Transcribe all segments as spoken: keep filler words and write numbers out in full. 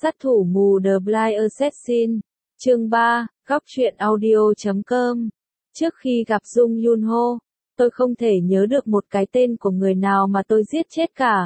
Sát thủ mù The Blind Assassin, chương ba, góc truyện audio chấm com. Trước khi gặp Jung Yun Ho, tôi không thể nhớ được một cái tên của người nào mà tôi giết chết cả.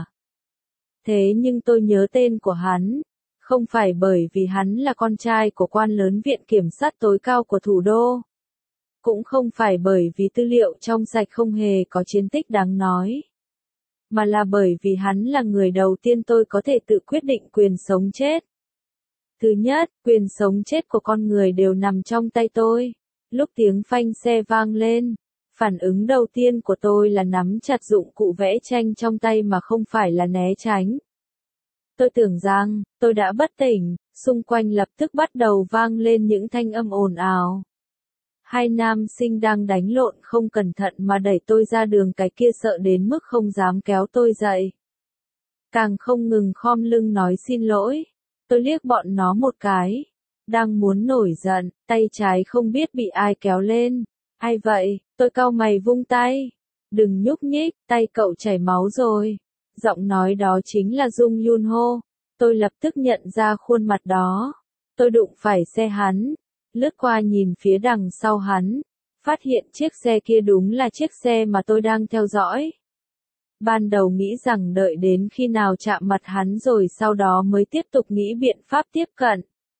Thế nhưng tôi nhớ tên của hắn, không phải bởi vì hắn là con trai của quan lớn viện kiểm sát tối cao của thủ đô. Cũng không phải bởi vì tư liệu trong sạch không hề có chiến tích đáng nói. Mà là bởi vì hắn là người đầu tiên tôi có thể tự quyết định quyền sống chết. Thứ nhất, quyền sống chết của con người đều nằm trong tay tôi. Lúc tiếng phanh xe vang lên, phản ứng đầu tiên của tôi là nắm chặt dụng cụ vẽ tranh trong tay mà không phải là né tránh. Tôi tưởng rằng, tôi đã bất tỉnh, xung quanh lập tức bắt đầu vang lên những thanh âm ồn ào. Hai nam sinh đang đánh lộn không cẩn thận mà đẩy tôi ra đường, cái kia sợ đến mức không dám kéo tôi dậy. Càng không ngừng khom lưng nói xin lỗi. Tôi liếc bọn nó một cái. Đang muốn nổi giận, tay trái không biết bị ai kéo lên. Ai vậy? Tôi cau mày vung tay. Đừng nhúc nhích, tay cậu chảy máu rồi. Giọng nói đó chính là Jung Yun Ho. Tôi lập tức nhận ra khuôn mặt đó. Tôi đụng phải xe hắn. Lướt qua nhìn phía đằng sau hắn, phát hiện chiếc xe kia đúng là chiếc xe mà tôi đang theo dõi. Ban đầu nghĩ rằng đợi đến khi nào chạm mặt hắn rồi sau đó mới tiếp tục nghĩ biện pháp tiếp cận.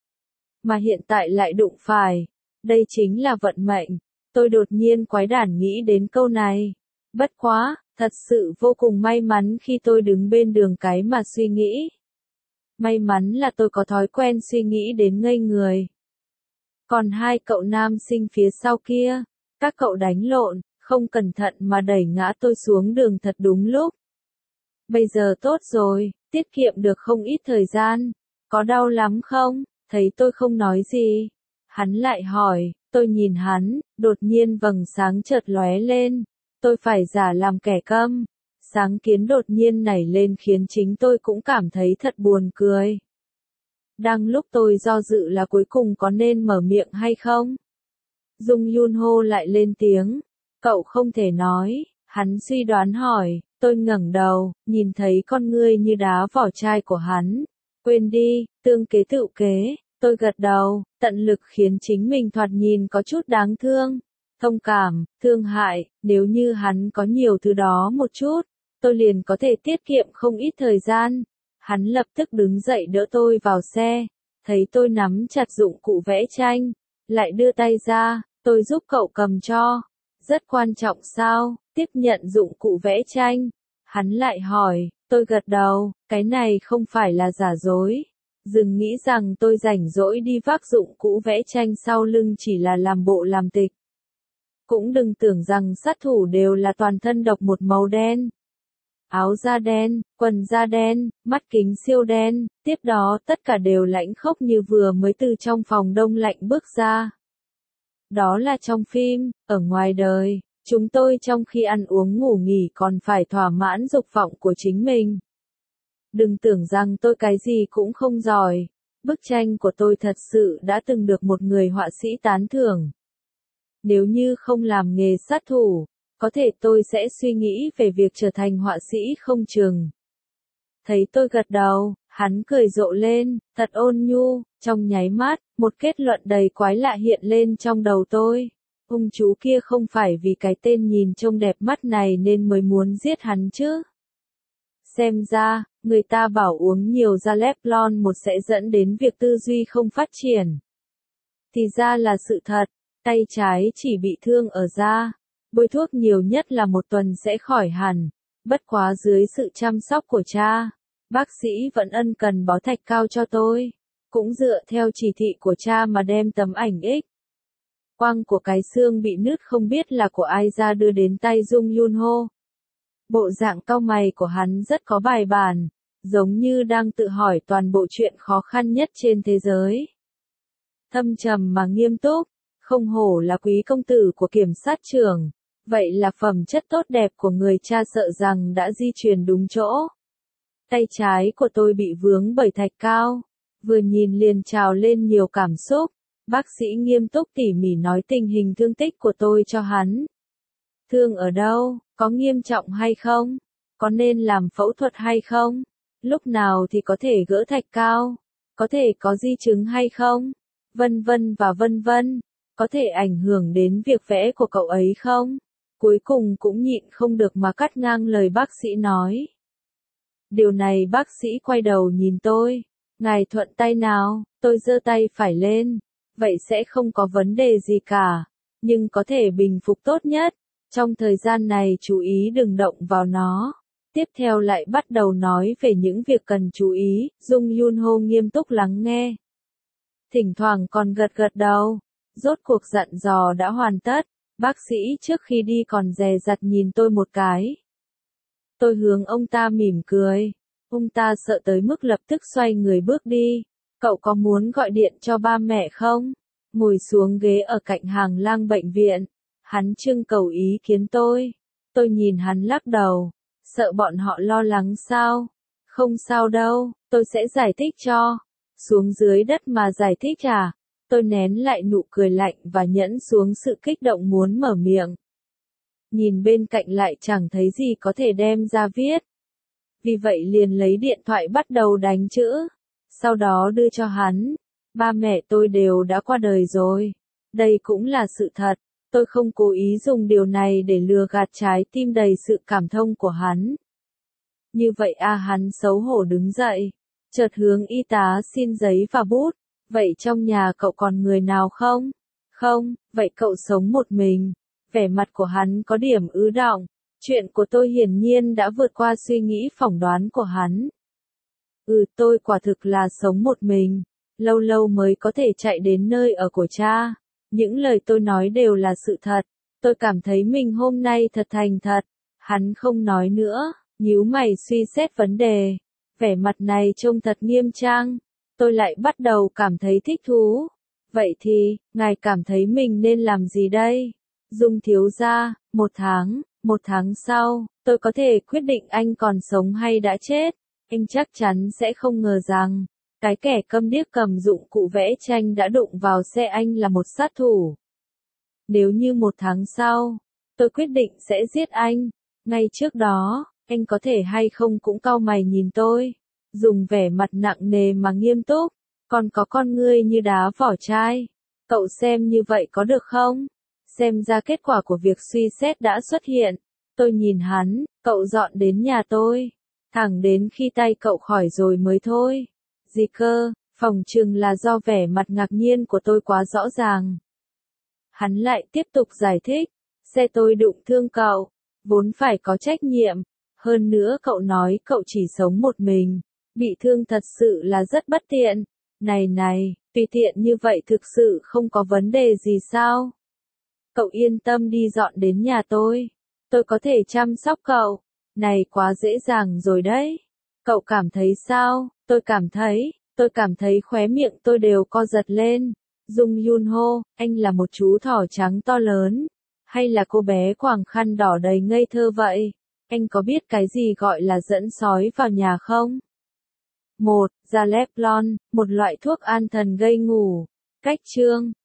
Mà hiện tại lại đụng phải. Đây chính là vận mệnh. Tôi đột nhiên quái đản nghĩ đến câu này. Bất quá, thật sự vô cùng may mắn khi tôi đứng bên đường cái mà suy nghĩ. May mắn là tôi có thói quen suy nghĩ đến ngây người. Còn hai cậu nam sinh phía sau kia, các cậu đánh lộn, không cẩn thận mà đẩy ngã tôi xuống đường thật đúng lúc. Bây giờ tốt rồi, tiết kiệm được không ít thời gian. Có đau lắm không? Thấy tôi không nói gì. Hắn lại hỏi, tôi nhìn hắn, đột nhiên vầng sáng chợt lóe lên. Tôi phải giả làm kẻ câm. Sáng kiến đột nhiên nảy lên khiến chính tôi cũng cảm thấy thật buồn cười. Đang lúc tôi do dự là cuối cùng có nên mở miệng hay không? Jung Yun Ho lại lên tiếng. Cậu không thể nói. Hắn suy đoán hỏi. Tôi ngẩng đầu, nhìn thấy con ngươi như đá vỏ chai của hắn. Quên đi, tương kế tựu kế. Tôi gật đầu, tận lực khiến chính mình thoạt nhìn có chút đáng thương. Thông cảm, thương hại, nếu như hắn có nhiều thứ đó một chút, tôi liền có thể tiết kiệm không ít thời gian. Hắn lập tức đứng dậy đỡ tôi vào xe, thấy tôi nắm chặt dụng cụ vẽ tranh, lại đưa tay ra, tôi giúp cậu cầm cho. Rất quan trọng sao? Tiếp nhận dụng cụ vẽ tranh. Hắn lại hỏi, tôi gật đầu, cái này không phải là giả dối. Đừng nghĩ rằng tôi rảnh rỗi đi vác dụng cụ vẽ tranh sau lưng chỉ là làm bộ làm tịch. Cũng đừng tưởng rằng sát thủ đều là toàn thân độc một màu đen. Áo da đen, quần da đen, mắt kính siêu đen, tiếp đó tất cả đều lãnh khốc như vừa mới từ trong phòng đông lạnh bước ra. Đó là trong phim, ở ngoài đời, chúng tôi trong khi ăn uống ngủ nghỉ còn phải thỏa mãn dục vọng của chính mình. Đừng tưởng rằng tôi cái gì cũng không giỏi, bức tranh của tôi thật sự đã từng được một người họa sĩ tán thưởng. Nếu như không làm nghề sát thủ, có thể tôi sẽ suy nghĩ về việc trở thành họa sĩ không chừng. Thấy tôi gật đầu, hắn cười rộ lên, thật ôn nhu, trong nháy mắt, một kết luận đầy quái lạ hiện lên trong đầu tôi. Ông chú kia không phải vì cái tên nhìn trông đẹp mắt này nên mới muốn giết hắn chứ. Xem ra, người ta bảo uống nhiều Zaleplon một sẽ dẫn đến việc tư duy không phát triển. Thì ra là sự thật, tay trái chỉ bị thương ở da. Bôi thuốc nhiều nhất là một tuần sẽ khỏi hẳn. Bất quá dưới sự chăm sóc của cha, bác sĩ vẫn ân cần bó thạch cao cho tôi. Cũng dựa theo chỉ thị của cha mà đem tấm ảnh X quang của cái xương bị nứt không biết là của ai ra đưa đến tay Jung Yun Ho. Bộ dạng cau mày của hắn rất có bài bản, giống như đang tự hỏi toàn bộ chuyện khó khăn nhất trên thế giới. Thâm trầm mà nghiêm túc, không hổ là quý công tử của kiểm sát trưởng. Vậy là phẩm chất tốt đẹp của người cha sợ rằng đã di truyền đúng chỗ. Tay trái của tôi bị vướng bởi thạch cao, vừa nhìn liền trào lên nhiều cảm xúc. Bác sĩ nghiêm túc tỉ mỉ nói tình hình thương tích của tôi cho hắn. Thương ở đâu, có nghiêm trọng hay không? Có nên làm phẫu thuật hay không? Lúc nào thì có thể gỡ thạch cao? Có thể có di chứng hay không? Vân vân và vân vân. Có thể ảnh hưởng đến việc vẽ của cậu ấy không? Cuối cùng cũng nhịn không được mà cắt ngang lời bác sĩ nói. Điều này bác sĩ quay đầu nhìn tôi. Ngài thuận tay nào, tôi giơ tay phải lên. Vậy sẽ không có vấn đề gì cả. Nhưng có thể bình phục tốt nhất. Trong thời gian này chú ý đừng động vào nó. Tiếp theo lại bắt đầu nói về những việc cần chú ý. Jung Yun Ho nghiêm túc lắng nghe. Thỉnh thoảng còn gật gật đầu. Rốt cuộc dặn dò đã hoàn tất. Bác sĩ trước khi đi còn dè dặt nhìn tôi một cái. Tôi hướng ông ta mỉm cười. Ông ta sợ tới mức lập tức xoay người bước đi. Cậu có muốn gọi điện cho ba mẹ không? Ngồi xuống ghế ở cạnh hàng lang bệnh viện. Hắn trưng cầu ý kiến tôi. Tôi nhìn hắn lắc đầu. Sợ bọn họ lo lắng sao? Không sao đâu, tôi sẽ giải thích cho. Xuống dưới đất mà giải thích à? Tôi nén lại nụ cười lạnh và nhẫn xuống sự kích động muốn mở miệng. Nhìn bên cạnh lại chẳng thấy gì có thể đem ra viết. Vì vậy liền lấy điện thoại bắt đầu đánh chữ. Sau đó đưa cho hắn. Ba mẹ tôi đều đã qua đời rồi. Đây cũng là sự thật. Tôi không cố ý dùng điều này để lừa gạt trái tim đầy sự cảm thông của hắn. Như vậy a à, hắn xấu hổ đứng dậy. Chợt hướng y tá xin giấy và bút. Vậy trong nhà cậu còn người nào không? Không, vậy cậu sống một mình. Vẻ mặt của hắn có điểm ứ đọng. Chuyện của tôi hiển nhiên đã vượt qua suy nghĩ phỏng đoán của hắn. Ừ, tôi quả thực là sống một mình. Lâu lâu mới có thể chạy đến nơi ở của cha. Những lời tôi nói đều là sự thật. Tôi cảm thấy mình hôm nay thật thành thật. Hắn không nói nữa, nhíu mày suy xét vấn đề. Vẻ mặt này trông thật nghiêm trang. Tôi lại bắt đầu cảm thấy thích thú. Vậy thì, ngài cảm thấy mình nên làm gì đây? Dung thiếu gia, một tháng, một tháng sau, tôi có thể quyết định anh còn sống hay đã chết. Anh chắc chắn sẽ không ngờ rằng, cái kẻ câm điếc cầm dụng cụ vẽ tranh đã đụng vào xe anh là một sát thủ. Nếu như một tháng sau, tôi quyết định sẽ giết anh, ngay trước đó, anh có thể hay không cũng cau mày nhìn tôi, dùng vẻ mặt nặng nề mà nghiêm túc, còn có con ngươi như đá vỏ chai. Cậu xem như vậy có được không? Xem ra kết quả của việc suy xét đã xuất hiện. Tôi nhìn hắn, cậu dọn đến nhà tôi. Thẳng đến khi tay cậu khỏi rồi mới thôi. Gì cơ, phỏng chừng là do vẻ mặt ngạc nhiên của tôi quá rõ ràng. Hắn lại tiếp tục giải thích. Xe tôi đụng thương cậu, vốn phải có trách nhiệm. Hơn nữa cậu nói cậu chỉ sống một mình. Bị thương thật sự là rất bất tiện. Này này, tùy tiện như vậy thực sự không có vấn đề gì sao? Cậu yên tâm đi dọn đến nhà tôi. Tôi có thể chăm sóc cậu. Này quá dễ dàng rồi đấy. Cậu cảm thấy sao? Tôi cảm thấy, tôi cảm thấy khóe miệng tôi đều co giật lên. Jung Yun Ho, anh là một chú thỏ trắng to lớn. Hay là cô bé quàng khăn đỏ đầy ngây thơ vậy? Anh có biết cái gì gọi là dẫn sói vào nhà không? một. Zaleplon, một loại thuốc an thần gây ngủ. Cách chương